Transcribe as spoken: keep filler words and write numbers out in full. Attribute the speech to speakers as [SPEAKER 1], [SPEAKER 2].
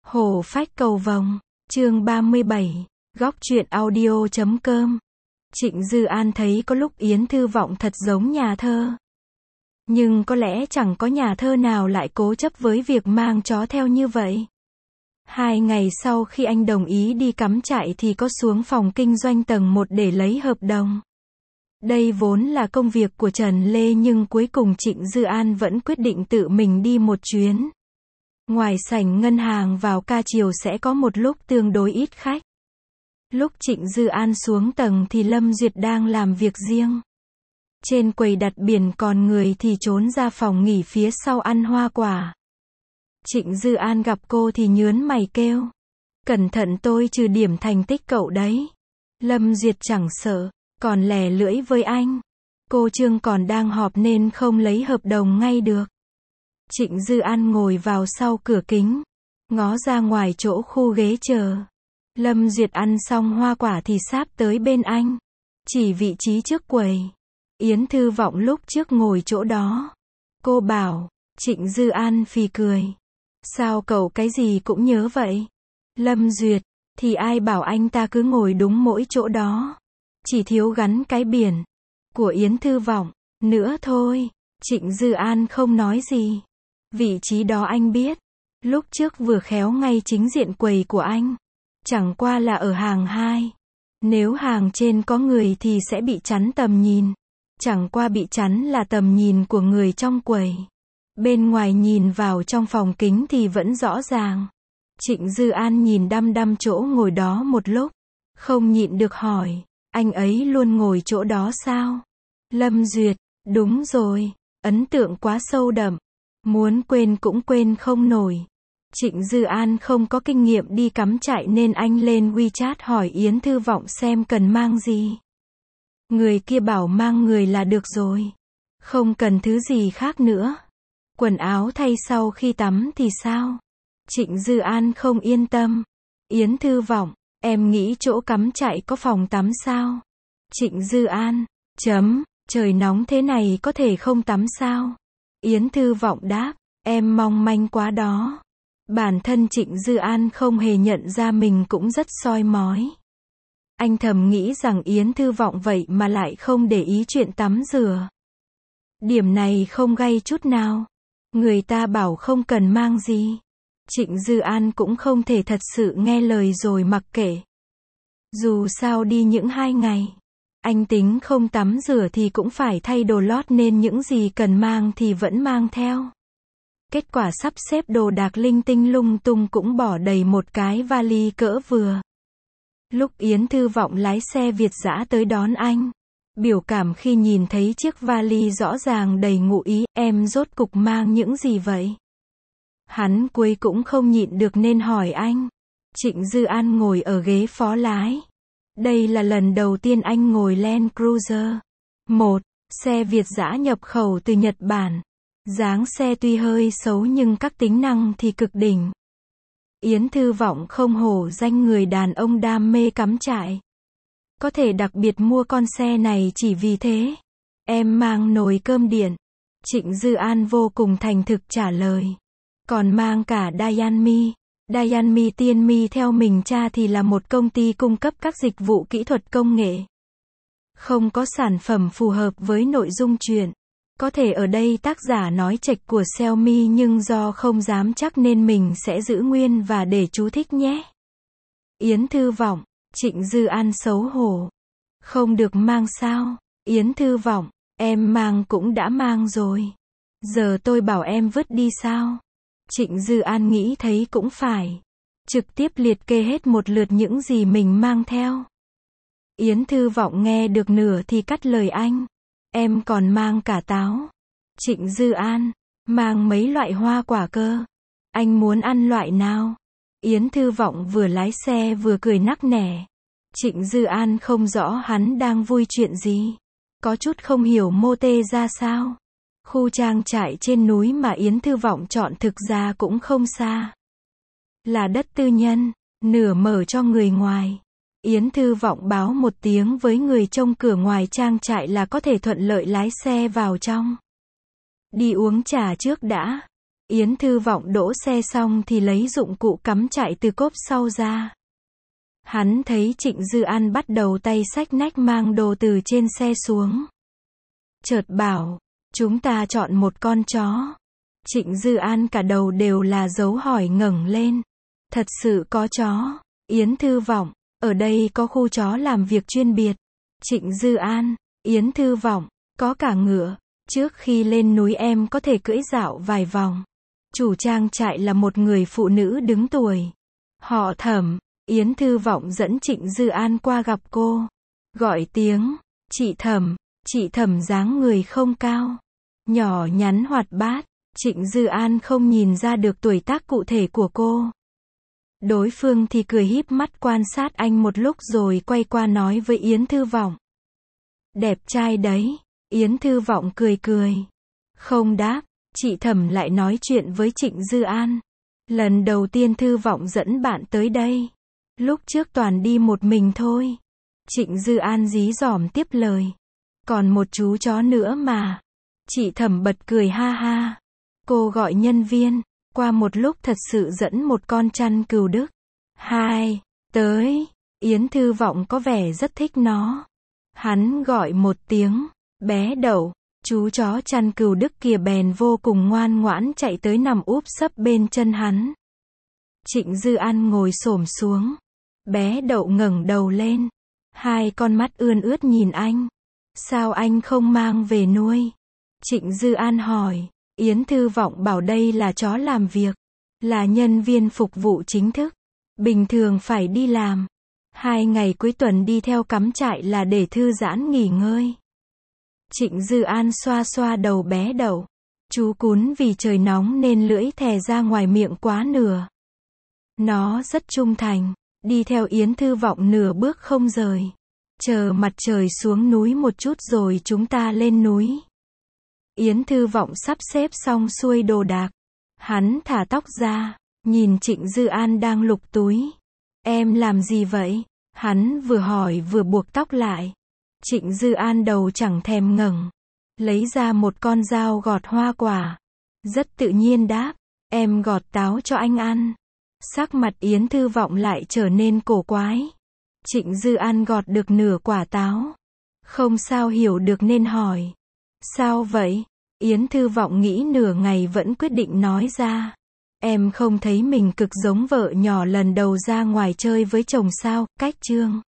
[SPEAKER 1] Hổ phách cầu vồng, chương ba mươi bảy, góc truyện audio chấm com. Trịnh Dư An thấy có lúc Yến Thư Vọng thật giống nhà thơ. Nhưng có lẽ chẳng có nhà thơ nào lại cố chấp với việc mang chó theo như vậy. Hai ngày sau khi anh đồng ý đi cắm trại thì có xuống phòng kinh doanh tầng một để lấy hợp đồng. Đây vốn là công việc của Trần Lê nhưng cuối cùng Trịnh Dư An vẫn quyết định tự mình đi một chuyến. Ngoài sảnh ngân hàng vào ca chiều sẽ có một lúc tương đối ít khách. Lúc Trịnh Dư An xuống tầng thì Lâm Duyệt đang làm việc riêng. Trên quầy đặt biển còn người thì trốn ra phòng nghỉ phía sau ăn hoa quả. Trịnh Dư An gặp cô thì nhớn mày kêu. Cẩn thận tôi trừ điểm thành tích cậu đấy. Lâm Duyệt chẳng sợ, còn lè lưỡi với anh. Cô Trương còn đang họp nên không lấy hợp đồng ngay được. Trịnh Dư An ngồi vào sau cửa kính, ngó ra ngoài chỗ khu ghế chờ. Lâm Duyệt ăn xong hoa quả thì sáp tới bên anh, chỉ vị trí trước quầy. Yến Thư Vọng lúc trước ngồi chỗ đó. Cô bảo, Trịnh Dư An phì cười. Sao cậu cái gì cũng nhớ vậy? Lâm Duyệt, thì ai bảo anh ta cứ ngồi đúng mỗi chỗ đó. Chỉ thiếu gắn cái biển của Yến Thư Vọng nữa thôi. Trịnh Dư An không nói gì. Vị trí đó anh biết. Lúc trước vừa khéo ngay chính diện quầy của anh. Chẳng qua là ở hàng hai. Nếu hàng trên có người thì sẽ bị chắn tầm nhìn. Chẳng qua bị chắn là tầm nhìn của người trong quầy. Bên ngoài nhìn vào trong phòng kính thì vẫn rõ ràng. Trịnh Dư An nhìn đăm đăm chỗ ngồi đó một lúc. Không nhịn được hỏi, anh ấy luôn ngồi chỗ đó sao? Lâm Duyệt, đúng rồi, ấn tượng quá sâu đậm. Muốn quên cũng quên không nổi. Trịnh Dư An không có kinh nghiệm đi cắm trại nên anh lên WeChat hỏi Yến Thư Vọng xem cần mang gì. Người kia bảo mang người là được rồi. Không cần thứ gì khác nữa. Quần áo thay sau khi tắm thì sao? Trịnh Dư An không yên tâm. Yến Thư Vọng, em nghĩ chỗ cắm trại có phòng tắm sao? Trịnh Dư An, chấm, trời nóng thế này có thể không tắm sao? Yến Thư Vọng đáp, em mong manh quá đó. Bản thân Trịnh Dư An không hề nhận ra mình cũng rất soi mói. Anh thầm nghĩ rằng Yến Thư Vọng vậy mà lại không để ý chuyện tắm rửa. Điểm này không gay chút nào. Người ta bảo không cần mang gì. Trịnh Dư An cũng không thể thật sự nghe lời rồi mặc kệ. Dù sao đi những hai ngày. Anh tính không tắm rửa thì cũng phải thay đồ lót nên những gì cần mang thì vẫn mang theo. Kết quả sắp xếp đồ đạc linh tinh lung tung cũng bỏ đầy một cái vali cỡ vừa. Lúc Yến Thư Vọng lái xe Việt dã tới đón anh. Biểu cảm khi nhìn thấy chiếc vali rõ ràng đầy ngụ ý, em rốt cục mang những gì vậy? Hắn cuối cũng không nhịn được nên hỏi anh. Trịnh Dư An ngồi ở ghế phó lái. Đây là lần đầu tiên anh ngồi Land Cruiser. Một, xe Việt dã nhập khẩu từ Nhật Bản. Dáng xe tuy hơi xấu nhưng các tính năng thì cực đỉnh. Yến Thư Vọng không hổ danh người đàn ông đam mê cắm trại. Có thể đặc biệt mua con xe này chỉ vì thế. Em mang nồi cơm điện. Trịnh Dư An vô cùng thành thực trả lời. Còn mang cả Dayanmi. Dayanmi Tiên Mi theo mình tra thì là một công ty cung cấp các dịch vụ kỹ thuật công nghệ. Không có sản phẩm phù hợp với nội dung truyện. Có thể ở đây tác giả nói chệch của Xiaomi nhưng do không dám chắc nên mình sẽ giữ nguyên và để chú thích nhé. Yến Thư Vọng, Trịnh Dư An xấu hổ. Không được mang sao? Yến Thư Vọng, em mang cũng đã mang rồi. Giờ tôi bảo em vứt đi sao? Trịnh Dư An nghĩ thấy cũng phải. Trực tiếp liệt kê hết một lượt những gì mình mang theo. Yến Thư Vọng nghe được nửa thì cắt lời anh. Em còn mang cả táo. Trịnh Dư An, mang mấy loại hoa quả cơ. Anh muốn ăn loại nào? Yến Thư Vọng vừa lái xe vừa cười nắc nẻ. Trịnh Dư An không rõ hắn đang vui chuyện gì. Có chút không hiểu mô tê ra sao. Khu trang trại trên núi mà Yến Thư Vọng chọn thực ra cũng không xa. Là đất tư nhân, nửa mở cho người ngoài. Yến Thư Vọng báo một tiếng với người trông cửa ngoài trang trại là có thể thuận lợi lái xe vào trong. Đi uống trà trước đã. Yến Thư Vọng đỗ xe xong thì lấy dụng cụ cắm trại từ cốp sau ra. Hắn thấy Trịnh Dư An bắt đầu tay xách nách mang đồ từ trên xe xuống. Chợt bảo, chúng ta chọn một con chó. Trịnh Dư An cả đầu đều là dấu hỏi ngẩng lên. Thật sự có chó. Yến Thư Vọng, ở đây có khu chó làm việc chuyên biệt. Trịnh Dư An, Yến Thư Vọng, có cả ngựa. Trước khi lên núi em có thể cưỡi dạo vài vòng. Chủ trang trại là một người phụ nữ đứng tuổi. Họ Thẩm. Yến Thư Vọng dẫn Trịnh Dư An qua gặp cô. Gọi tiếng, chị Thẩm. Chị Thẩm dáng người không cao, nhỏ nhắn hoạt bát. Trịnh Dư An không nhìn ra được tuổi tác cụ thể của cô. Đối phương thì cười híp mắt quan sát anh một lúc rồi quay qua nói với Yến Thư Vọng. Đẹp trai đấy. Yến Thư Vọng cười cười. Không đáp, chị Thẩm lại nói chuyện với Trịnh Dư An. Lần đầu tiên Thư Vọng dẫn bạn tới đây. Lúc trước toàn đi một mình thôi. Trịnh Dư An dí dỏm tiếp lời. Còn một chú chó nữa mà. Chị Thẩm bật cười ha ha. Cô gọi nhân viên. Qua một lúc thật sự dẫn một con chăn cừu Đức. Hai, tới. Yến Thư Vọng có vẻ rất thích nó. Hắn gọi một tiếng. Bé Đậu. Chú chó chăn cừu Đức kia bèn vô cùng ngoan ngoãn chạy tới nằm úp sấp bên chân hắn. Trịnh Dư An ngồi xổm xuống. Bé Đậu ngẩng đầu lên. Hai con mắt ươn ướt nhìn anh. Sao anh không mang về nuôi? Trịnh Dư An hỏi. Yến Thư Vọng bảo đây là chó làm việc. Là nhân viên phục vụ chính thức. Bình thường phải đi làm. Hai ngày cuối tuần đi theo cắm trại là để thư giãn nghỉ ngơi. Trịnh Dư An xoa xoa đầu bé Đậu. Chú cún vì trời nóng nên lưỡi thè ra ngoài miệng quá nửa. Nó rất trung thành. Đi theo Yến Thư Vọng nửa bước không rời. Chờ mặt trời xuống núi một chút rồi chúng ta lên núi. Yến Thư Vọng sắp xếp xong xuôi đồ đạc. Hắn thả tóc ra, nhìn Trịnh Dư An đang lục túi. Em làm gì vậy? Hắn vừa hỏi vừa buộc tóc lại. Trịnh Dư An đầu chẳng thèm ngẩng. Lấy ra một con dao gọt hoa quả. Rất tự nhiên đáp. Em gọt táo cho anh ăn. Sắc mặt Yến Thư Vọng lại trở nên cổ quái. Trịnh Dư An gọt được nửa quả táo. Không sao hiểu được nên hỏi. Sao vậy? Yến Thư Vọng nghĩ nửa ngày vẫn quyết định nói ra. Em không thấy mình cực giống vợ nhỏ lần đầu ra ngoài chơi với chồng sao? Cách chương